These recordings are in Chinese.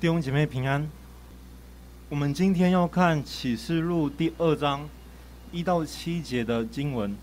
弟兄姐妹平安。我们今天要看启示录第2章1到7节的经文。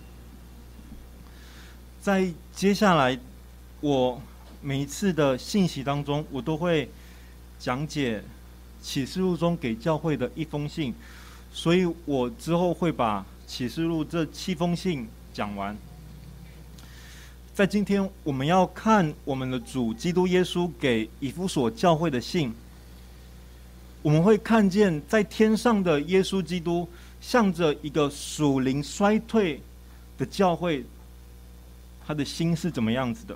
在接下来我每一次的信息当中，我都会讲解启示录中给教会的一封信，所以我之后会把启示录这7封信讲完。在今天我们要看我们的主基督耶稣给以弗所教会的信，我们会看见在天上的耶稣基督向着一个属灵衰退的教会，他的心是怎么样子的。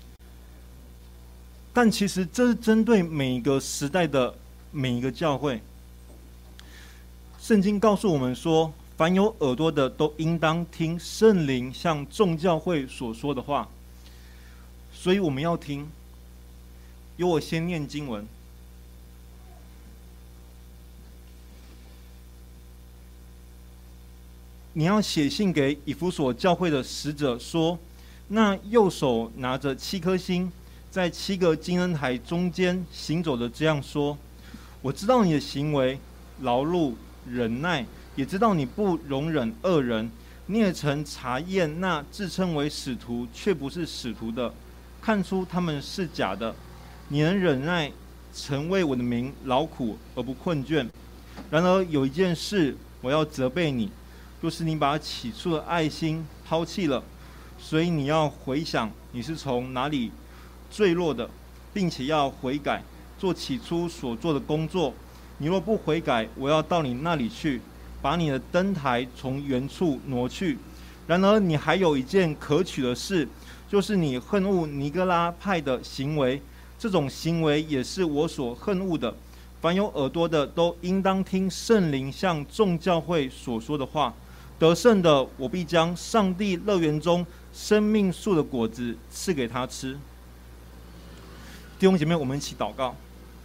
但其实这是针对每一个时代的每一个教会。圣经告诉我们说，凡有耳朵的都应当听圣灵向众教会所说的话。所以我们要听。由我先念经文。你要写信给以弗所教会的使者说，那右手拿着7颗星，在7个金灯台中间行走的这样说：我知道你的行为，劳碌忍耐，也知道你不容忍恶人，你也曾查验那自称为使徒却不是使徒的，看出他们是假的。你能忍耐，曾为我的名劳苦而不困倦。然而有一件事我要责备你，就是你把起初的爱心抛弃了。所以你要回想你是从哪里坠落的，并且要悔改，做起初所做的工作。你若不悔改，我要到你那里去，把你的灯台从原处挪去。然而你还有一件可取的事，就是你恨恶尼哥拉派的行为，这种行为也是我所恨恶的。凡有耳朵的都应当听圣灵向众教会所说的话。得胜的，我必将上帝乐园中生命树的果子赐给他吃。弟兄姐妹，我们一起祷告。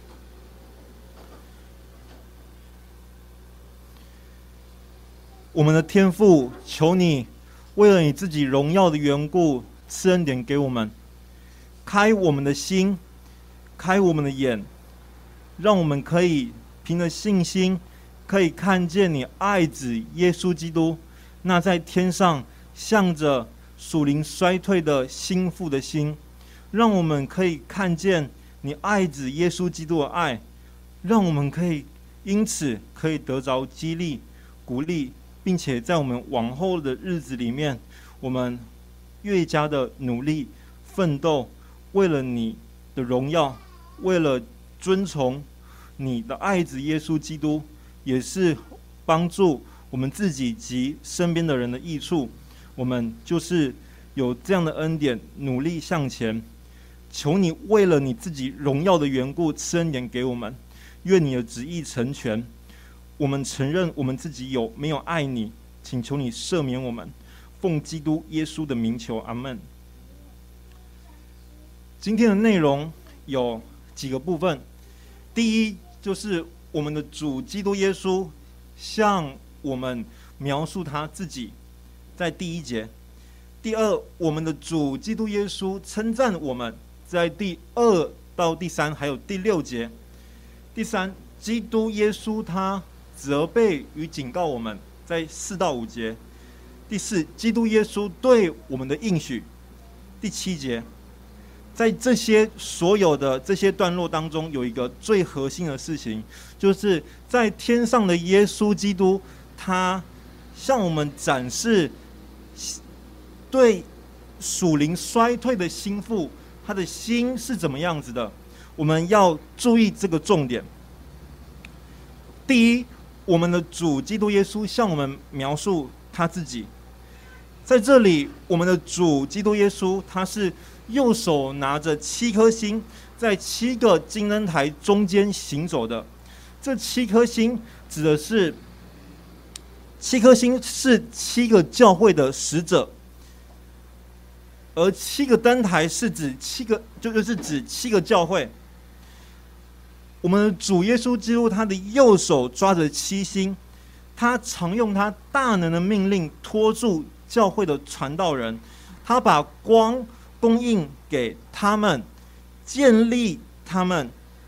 我们的天父，求你为了你自己荣耀的缘故，赐恩典给我们，开我们的心，开我们的眼，让我们可以凭着信心，可以看见你爱子耶稣基督那在天上向着属灵衰退的心腹的心，让我们可以看见你爱子耶稣基督的爱，让我们可以因此可以得着激励、鼓励，并且在我们往后的日子里面，我们越加的努力奋斗，为了你的荣耀，为了遵从你的爱子耶稣基督，也是帮助我们自己及身边的人的益处。我们就是有这样的恩典，努力向前。求你为了你自己荣耀的缘故，赐恩典给我们，愿你的旨意成全。我们承认我们自己没有爱你，请求你赦免我们。奉基督耶稣的名求，阿们。今天的内容有几个部分。第一，就是我们的主基督耶稣向我们描述他自己，在第1节。第二，我们的主基督耶稣称赞我们，在第2到第3还有第6节。第三，基督耶稣他责备与警告我们，在4到5节。第4，基督耶稣对我们的应许，第7节。在这些所有的这些段落当中，有一个最核心的事情，就是在天上的耶稣基督，他向我们展示对属灵衰退的心腹，他的心是怎么样子的。我们要注意这个重点。第一，我们的主基督耶稣向我们描述他自己。在这里，我们的主基督耶稣，他是右手拿着7颗星，在7个金灯台中间行走的。这7颗星指的是7颗星是7个教会的使者，而7个灯台是指就是指7个教会。我们的主耶稣基督，他的右手抓着7星，他常用他大能的命令拖住教会的传道人，他把光供应给他们，建立他们，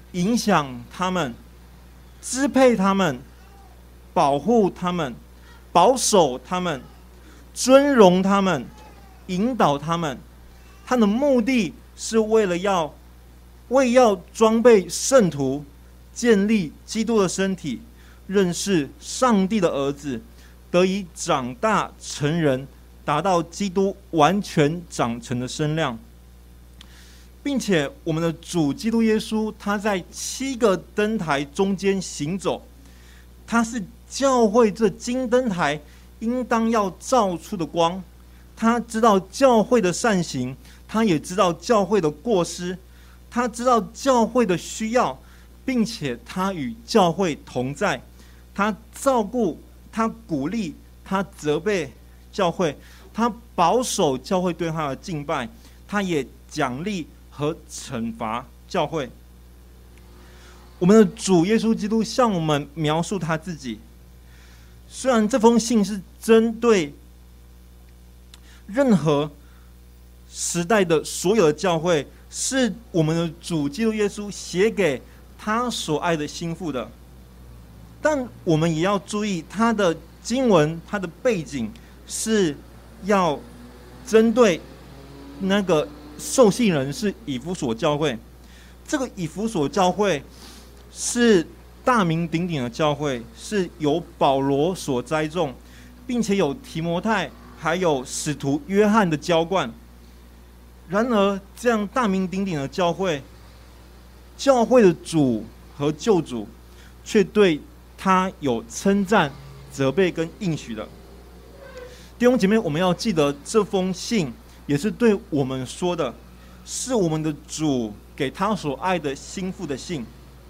影响他们、支配他们、保护他们、保守他们、尊荣他们、引导他们。他的目的是为要装备圣徒，建立基督的身体，认识上帝的儿子，得以长大成人，达到基督完全长成的身量。并且我们的主基督耶稣，他在7个灯台中间行走，他是教会这金灯台应当要照出的光。他知道教会的善行，他也知道教会的过失，他知道教会的需要，并且他与教会同在，他照顾，他鼓励，他责备教会，他保守教会对他的敬拜，他也奖励和惩罚教会。我们的主耶稣基督向我们描述他自己，虽然这封信是针对任何时代的所有的教会，是我们的主基督耶稣写给他所爱的心腹的，但我们也要注意他的经文，他的背景是要针对那个受信人是以弗所教会。这个以弗所教会是大名鼎鼎的教会，是由保罗所栽种，并且有提摩太还有使徒约翰的浇灌。然而这样大名鼎鼎的教会，教会的主和救主却对他有称赞、责备跟应许的。弟兄姐妹，我们要记得这封信也是对我们说的，是我们的主给他所爱的心腹的信。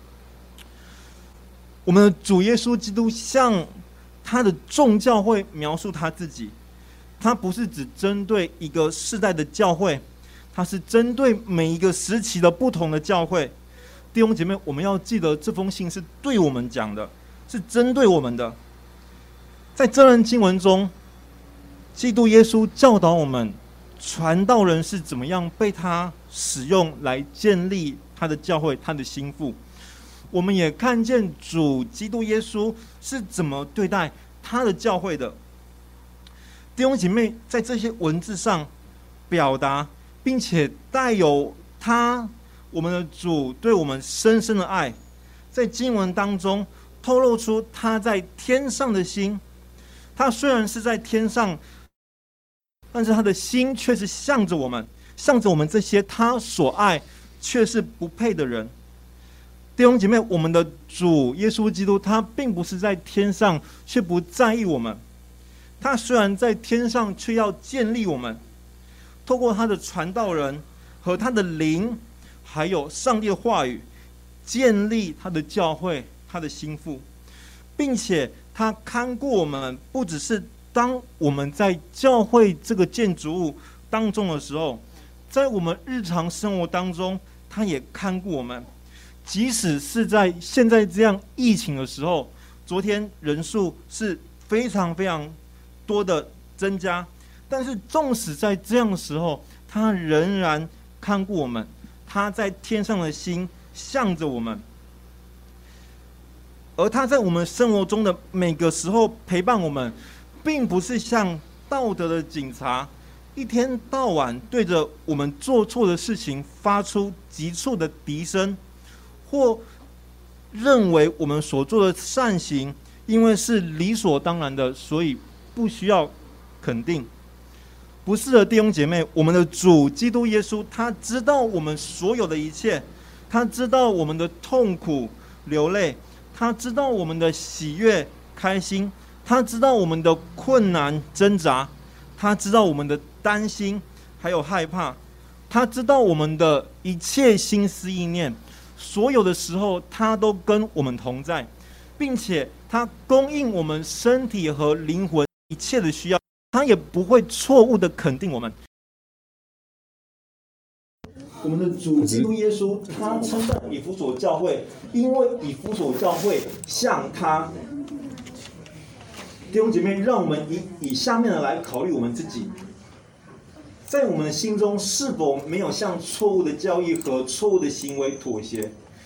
我们的主耶稣基督向他的众教会描述他自己，他不是只针对一个世代的教会，他是针对每一个时期的不同的教会。弟兄姐妹，我们要记得这封信是对我们讲的，是针对我们的。在这段经文中，基督耶稣教导我们，传道人是怎么样被他使用来建立他的教会，他的心腹。我们也看见主基督耶稣是怎么对待他的教会的。弟兄姐妹，在这些文字上表达，并且带有我们的主对我们深深的爱，在经文当中透露出他在天上的心。他虽然是在天上，但是他的心却是向着我们这些他所爱却是不配的人。弟兄姐妹，我们的主耶稣基督，他并不是在天上却不在意我们，他虽然在天上，却要建立我们，透过他的传道人和他的灵，还有上帝的话语，建立他的教会，他的心腹，并且他看顾我们，不只是当我们在教会这个建筑物当中的时候，在我们日常生活当中，他也看顾我们。即使是在现在这样疫情的时候，昨天人数是非常非常多的增加，但是纵使在这样的时候，他仍然看顾我们，他在天上的心向着我们，而他在我们生活中的每个时候陪伴我们，并不是像道德的警察一天到晚对着我们做错的事情发出急促的笛声，或认为我们所做的善行因为是理所当然的，所以不需要肯定。不是的，弟兄姐妹，我们的主基督耶稣，他知道我们所有的一切，他知道我们的痛苦流泪，他知道我们的喜悦开心，他知道我们的困难挣扎，他知道我们的担心还有害怕，他知道我们的一切心思意念，所有的时候他都跟我们同在，并且他供应我们身体和灵魂一切的需要，他也不会错误的肯定我们。我们的主基督耶稣，他称赞以弗所教会，因为以弗所教会像他。弟兄姐妹，让我们以下面的来考虑我们自己，在我们的心中是否没有向错误的教义和错误的行为妥协？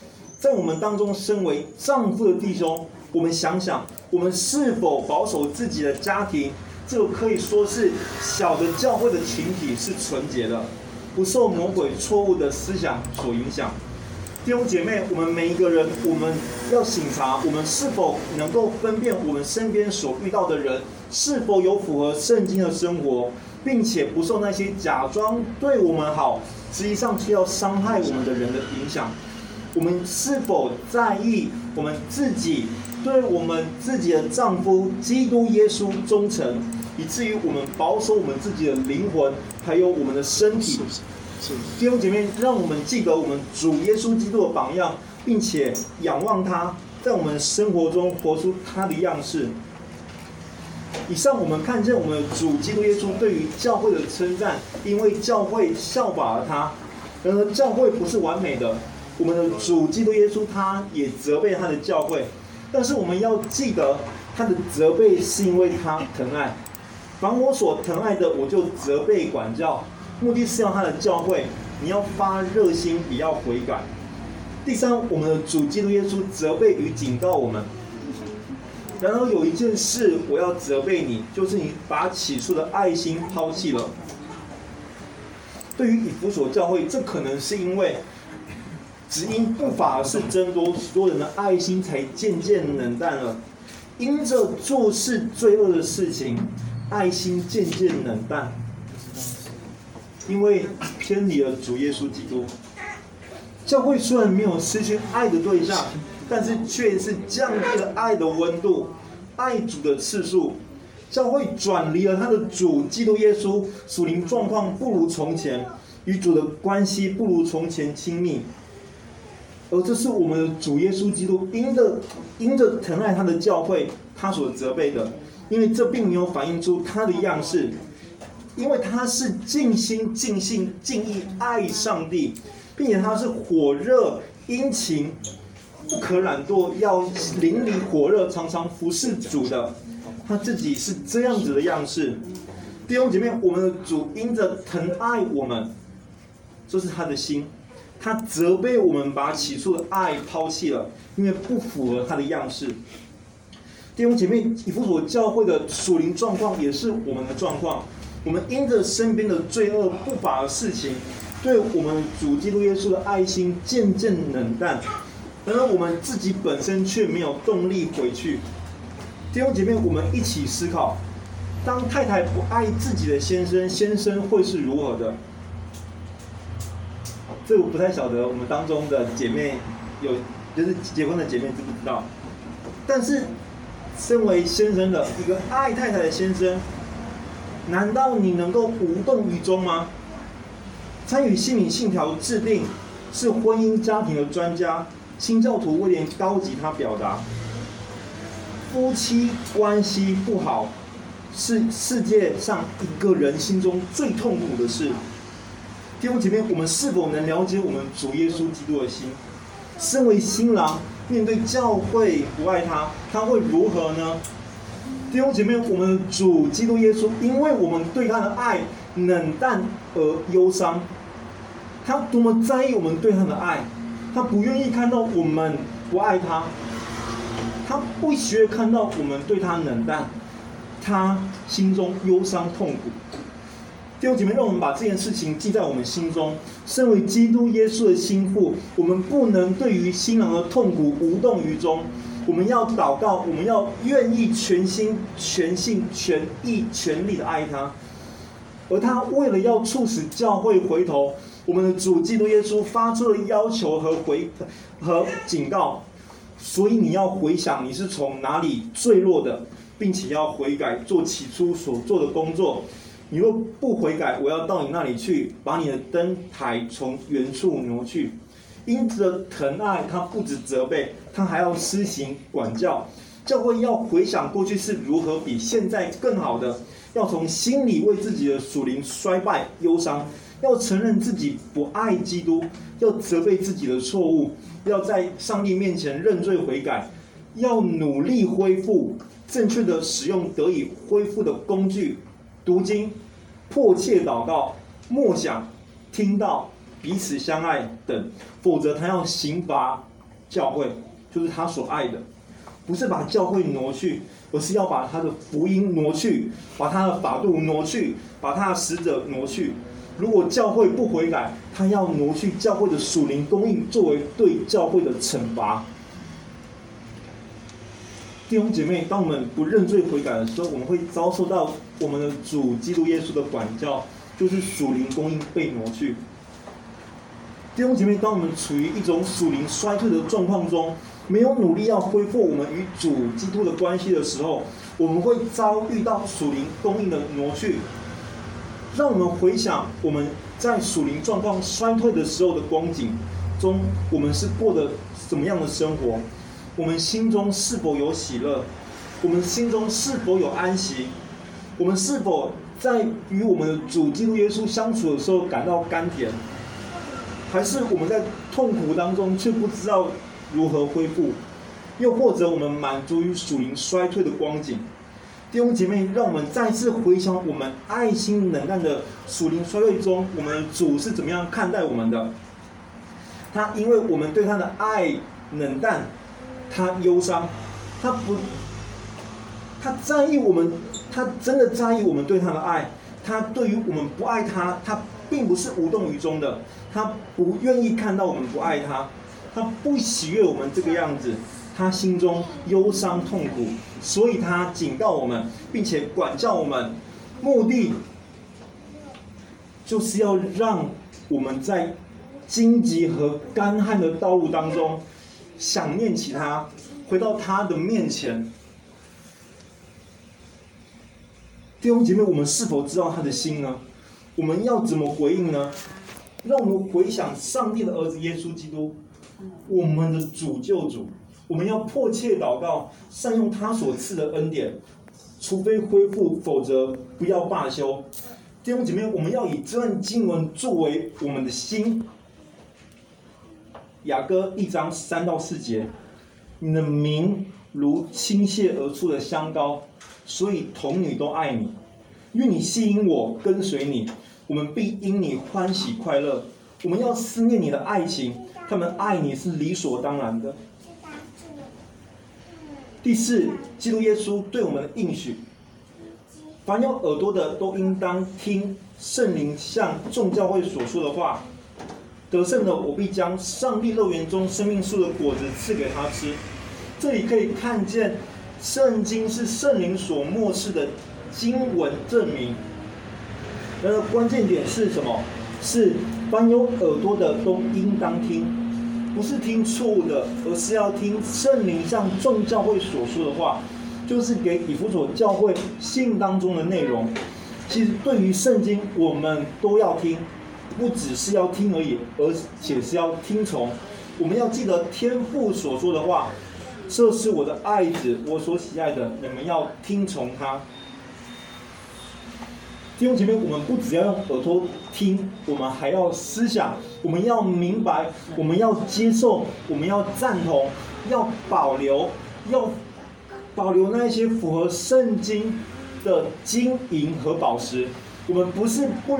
在我们当中身为丈夫的弟兄，我们想想，我们是否保守自己的家庭？这个可以说是小的教会的群体是纯洁的，不受魔鬼错误的思想所影响。弟兄姐妹，我们每一个人，我们要省察，我们是否能够分辨我们身边所遇到的人是否有符合圣经的生活，并且不受那些假装对我们好，实际上却要伤害我们的人的影响。我们是否在意我们自己对我们自己的丈夫基督耶稣忠诚，以至于我们保守我们自己的灵魂，还有我们的身体？弟兄姐妹，让我们记得我们主耶稣基督的榜样，并且仰望他，在我们生活中活出他的样式。以上我们看见我们主基督耶稣对于教会的称赞，因为教会效法了他。然而教会不是完美的，我们的主基督耶稣他也责备他的教会，但是我们要记得，他的责备是因为他疼爱。凡我所疼爱的，我就责备管教。目的是要他的教会，你要发热心，也要悔改。第三，我们的主基督耶稣责备与警告我们。然而有一件事我要责备你，就是你把起初的爱心抛弃了。对于以弗所教会，这可能是因为只因不法事增多，所有人的爱心才渐渐冷淡了。因着做事罪恶的事情，爱心渐渐冷淡。因为偏离了主耶稣基督，教会虽然没有失去爱的对象，但是却是降低了爱的温度，爱主的次数。教会转离了他的主基督耶稣，属灵状况不如从前，与主的关系不如从前亲密。而这是我们的主耶稣基督因着疼爱他的教会，他所责备的，因为这并没有反映出他的样式。因为他是尽心尽性尽意爱上帝，并且他是火热殷勤，不可懒惰，要淋漓火热，常常服侍主的。他自己是这样子的样式。弟兄姐妹，我们的主因着疼爱我们，这是他的心。他责备我们把起初的爱抛弃了，因为不符合他的样式。弟兄姐妹，以弗所教会的属灵状况也是我们的状况。我们因着身边的罪恶不法的事情，对我们主基督耶稣的爱心渐渐冷淡，然而我们自己本身却没有动力回去。弟兄姐妹，我们一起思考：当太太不爱自己的先生，先生会是如何的？这我不太晓得，我们当中的姐妹就是结婚的姐妹知不知道？但是，身为先生的一个爱太太的先生，难道你能够无动于衷吗？参与新民信条制定，是婚姻家庭的专家新教徒威廉高级他表达，夫妻关系不好是世界上一个人心中最痛苦的事。弟兄姐妹，我们是否能了解我们主耶稣基督的心？身为新郎，面对教会不爱他，他会如何呢？弟兄姐妹，我们的主基督耶稣，因为我们对他的爱冷淡而忧伤。他多么在意我们对他的爱，他不愿意看到我们不爱他，他不喜悦看到我们对他冷淡，他心中忧伤痛苦。弟兄姐妹，让我们把这件事情记在我们心中。身为基督耶稣的心腹，我们不能对于新郎的痛苦无动于衷。我们要祷告，我们要愿意全心、全性、全意、全力的爱他。而他为了要促使教会回头，我们的主基督耶稣发出了要求和警告。所以你要回想你是从哪里坠落的，并且要悔改，做起初所做的工作。你若不悔改，我要到你那里去，把你的灯台从原处挪去。因着疼爱，他不止责备，他还要施行管教。教会要回想过去是如何比现在更好的，要从心里为自己的属灵衰败忧伤，要承认自己不爱基督，要责备自己的错误，要在上帝面前认罪悔改，要努力恢复，正确的使用得以恢复的工具，读经、迫切祷告、默想、听到、彼此相爱等，否则他要刑罚教会，就是他所爱的，不是把教会挪去，而是要把他的福音挪去，把他的法度挪去，把他的使者挪去。如果教会不悔改，他要挪去教会的属灵供应，作为对教会的惩罚。弟兄姐妹，当我们不认罪悔改的时候，我们会遭受到我们的主基督耶稣的管教，就是属灵供应被挪去。弟兄姐妹，当我们处于一种属灵衰退的状况中，没有努力要恢复我们与主基督的关系的时候，我们会遭遇到属灵供应的挪去。让我们回想我们在属灵状况衰退的时候的光景中，我们是过得什么样的生活？我们心中是否有喜乐？我们心中是否有安息？我们是否在与我们的主基督耶稣相处的时候感到甘甜？还是我们在痛苦当中却不知道如何恢复？又或者我们满足于属灵衰退的光景？弟兄姐妹，让我们再次回想我们爱心冷淡的属灵衰退中，我们的主是怎么样看待我们的？他因为我们对他的爱冷淡，他忧伤，他在意我们，他真的在意我们对他的爱。他对于我们不爱他，他并不是无动于衷的，他不愿意看到我们不爱他，他不喜悦我们这个样子。他心中忧伤痛苦，所以他警告我们，并且管教我们，目的就是要让我们在荆棘和干旱的道路当中想念起他，回到他的面前。弟兄姐妹，我们是否知道他的心呢？我们要怎么回应呢？让我们回想上帝的儿子耶稣基督，我们的主救主。我们要迫切祷告，善用他所赐的恩典，除非恢复，否则不要罢休。弟兄姐妹，我们要以这段经文作为我们的心。雅歌1章3到4节，你的名如倾泻而出的香膏，所以童女都爱你。愿你吸引我，跟随你，我们必因你欢喜快乐。我们要思念你的爱情，他们爱你是理所当然的。第四，基督耶稣对我们的应许：凡有耳朵的，都应当听圣灵向众教会所说的话。得胜的，我必将上帝乐园中生命树的果子赐给他吃。这里可以看见，圣经是圣灵所默示的经文证明。然而关键点是什么？是凡有耳朵的，都应当听。不是听错误的，而是要听圣灵向众教会所说的话，就是给以弗所教会信当中的内容。其实对于圣经，我们都要听，不只是要听而已，而且是要听从。我们要记得天父所说的话：“这是我的爱子，我所喜爱的，你们要听从他。”弟兄姐妹，我们不只要用耳朵听，我们还要思想，我们要明白，我们要接受，我们要赞同，要保留那些符合圣经的金银和宝石。我们不是不，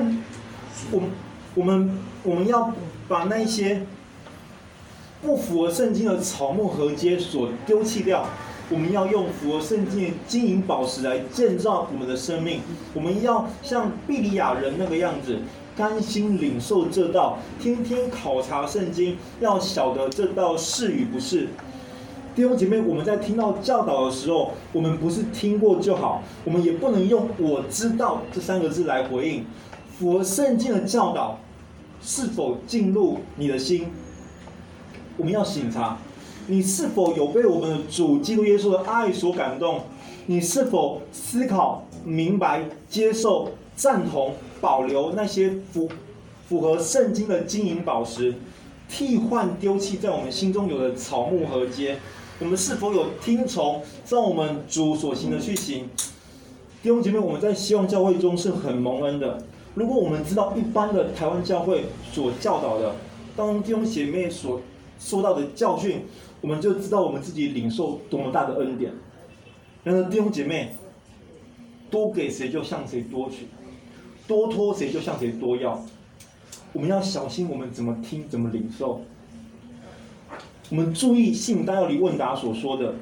我们要把那些不符合圣经的草木禾秸所丢弃掉。我们要用符合圣经的金银宝石来建造我们的生命。我们要像庇哩亚人那个样子，甘心领受这道，天天考察圣经，要晓得这道是与不是。弟兄姐妹，我们在听到教导的时候，我们不是听过就好，我们也不能用“我知道”这3个字来回应。符合圣经的教导是否进入你的心？我们要省察。你是否有被我们的主基督耶稣的爱所感动？你是否思考、明白、接受、赞同、保留那些符合圣经的金银宝石，替换丢弃在我们心中有的草木禾秸？我们是否有听从，照我们主所行的去行？弟兄姐妹，我们在希望教会中是很蒙恩的。如果我们知道一般的台湾教会所教导的，当弟兄姐妹所受到的教训，我们就知道我们自己领受多么大的恩典。然而弟兄姐妹，多给谁就向谁多取，多托谁就向谁多要。我们要小心我们怎么听怎么领受。 我们注意信徒大道理问答所说的，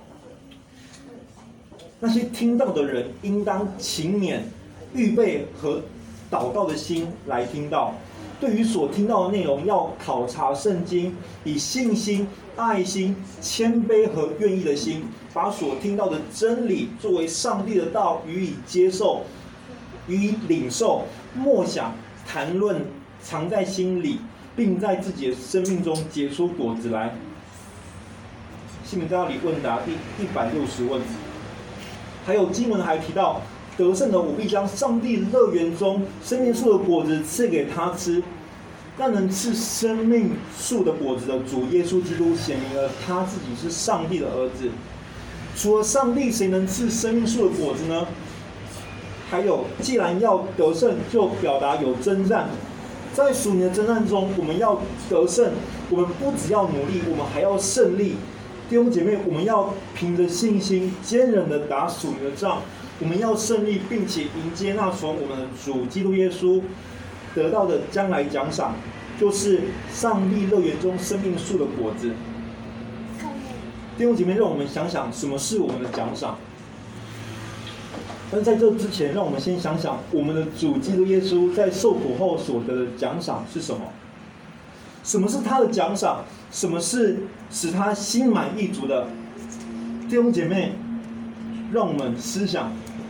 那些听到的人应当勤勉预备和祷告的心来听到。对于所听到的内容，要考察圣经，以信心、爱心、谦卑和愿意的心，把所听到的真理作为上帝的道予以接受，予以领受，默想、谈论，藏在心里，并在自己的生命中结出果子来。信徒大道理问答第160问。还有经文还提到，得胜的我必将上帝乐园中生命树的果子赐给他吃。那能赐生命树的果子的主耶稣基督显明了他自己是上帝的儿子。除了上帝，谁能赐生命树的果子呢？还有，既然要得胜，就表达有征战。在属灵的征战中，我们要得胜，我们不只要努力，我们还要胜利。弟兄姐妹，我们要凭着信心坚韧地打属灵的仗，我们要胜利，并且迎接那从我们的主基督耶稣得到的将来奖赏，就是上帝乐园中生命树的果子。弟兄姐妹，让我们想想什么是我们的奖赏。但在这之前，让我们先想想我们的主基督耶稣在受苦后所得的奖赏是什么？什么是他的奖赏？什么是使他心满意足的？弟兄姐妹，让我们思想，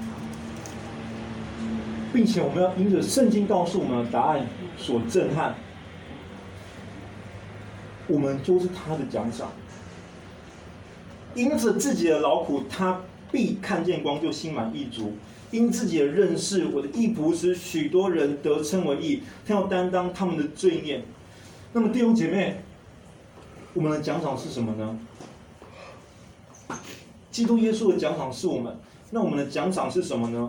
并且我们要因着圣经告诉我们的答案所震撼。我们就是他的奖赏。因着自己的劳苦，他必看见光，就心满意足。因自己的认识，我的义仆使许多人得称为义，他要担当他们的罪孽。那么弟兄姐妹，我们的奖赏是什么呢？基督耶稣的奖赏是我们，那我们的奖赏是什么呢？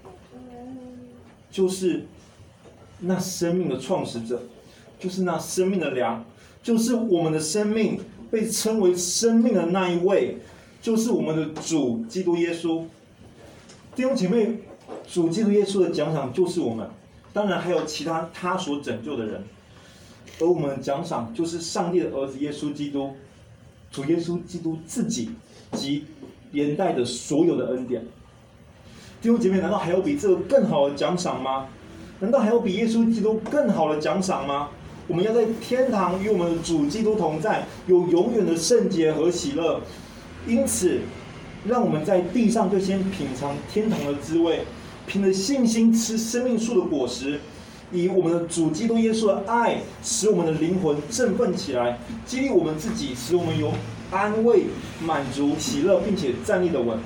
就是那生命的创始者，就是那生命的粮，就是我们的生命被称为生命的那一位，就是我们的主基督耶稣。弟兄姐妹，主基督耶稣的奖赏就是我们，当然还有其他他所拯救的人。而我们的奖赏就是上帝的儿子耶稣基督，主耶稣基督自己及连带的所有的恩典。弟兄姐妹，难道还有比这个更好的奖赏吗？难道还有比耶稣基督更好的奖赏吗？我们要在天堂与我们的主基督同在，有永远的圣洁和喜乐。因此，让我们在地上就先品尝天堂的滋味，凭着信心吃生命树的果实，以我们的主基督耶稣的爱，使我们的灵魂振奋起来，激励我们自己，使我们有安慰、满足、喜乐，并且站立得稳。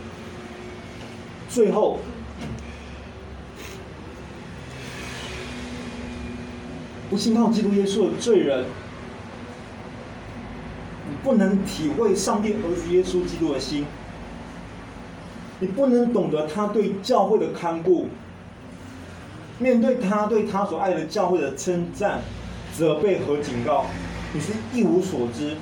最后，不信靠基督耶稣的罪人，你不能体会上帝儿子耶稣基督的心，你不能懂得他对教会的看顾，面对他对他所爱的教会的称赞、责备和警告，你是一无所知。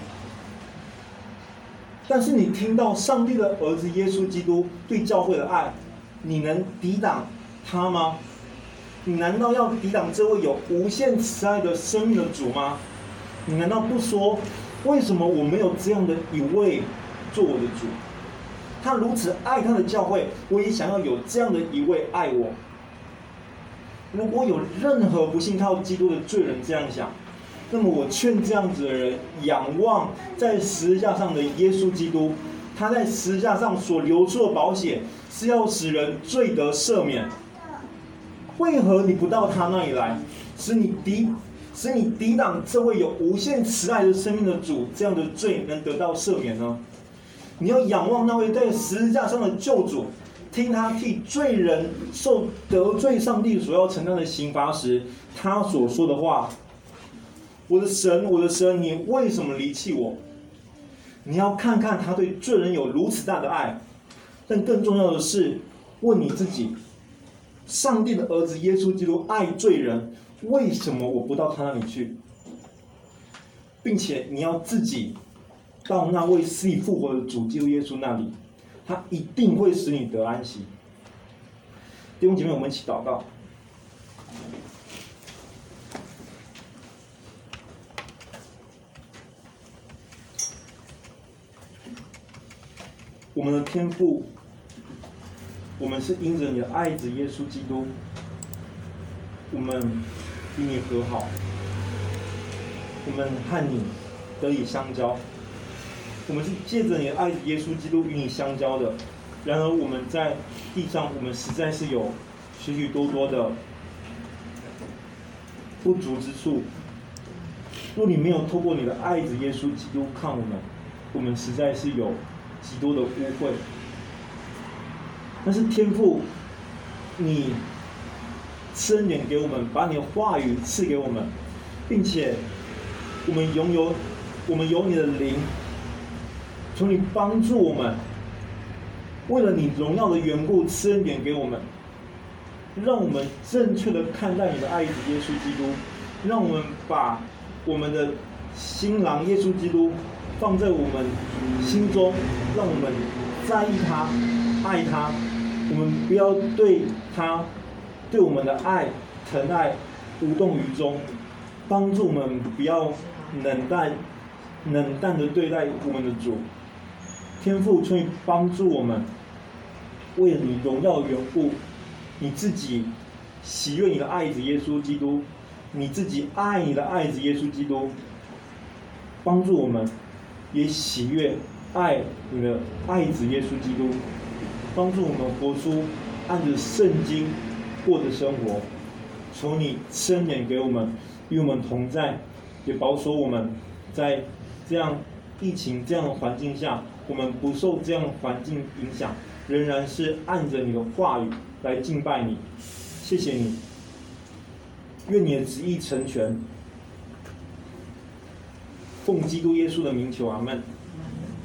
但是你听到上帝的儿子耶稣基督对教会的爱，你能抵挡他吗？你难道要抵挡这位有无限慈爱的生命的主吗？你难道不说，为什么我没有这样的一位做我的主？他如此爱他的教会，我也想要有这样的一位爱我。如果有任何不信靠基督的罪人这样想，那么我劝这样子的人仰望在十字架上的耶稣基督，他在十字架上所流出的宝血是要使人罪得赦免。为何你不到他那里来，使你抵挡这位有无限慈爱的生命的主，这样的罪能得到赦免呢？你要仰望那位在十字架上的救主，听他替罪人受得罪上帝所要承担的刑罚时，他所说的话：我的神，我的神，你为什么离弃我？你要看看他对罪人有如此大的爱，但更重要的是，问你自己：上帝的儿子耶稣基督爱罪人，为什么我不到他那里去？并且你要自己到那位死里复活的主基督耶稣那里，他一定会使你得安息。弟兄姐妹，我们一起祷告。 我们的天父，我们是因着你的爱子耶稣基督，我们与你和好，我们和你得以相交。我们是借着你的爱子耶稣基督与你相交的。然而我们在地上，我们实在是有许许多多的不足之处。若你没有透过你的爱子耶稣基督看我们实在是有极多的污秽。但是天父，你赐恩典给我们，把你的话语赐给我们，并且我们有你的灵，求你帮助我们，为了你荣耀的缘故赐恩典给我们，让我们正确的看待你的爱子耶稣基督，让我们把我们的新郎耶稣基督放在我们心中，让我们在意他，爱他。我们不要对他对我们的爱疼爱无动于衷，帮助我们不要冷淡的对待我们的主。天父，求你帮助我们，为了你荣耀的缘故，你自己喜悦你的爱子耶稣基督，你自己爱你的爱子耶稣基督，帮助我们也喜悦爱你的爱子耶稣基督，帮助我们活出按着圣经过的生活。求你赐恩典给我们，与我们同在，也保守我们在这样疫情这样的环境下，我们不受这样的环境影响，仍然是按着你的话语来敬拜你。谢谢你，愿你的旨意成全。奉基督耶稣的名求，阿们。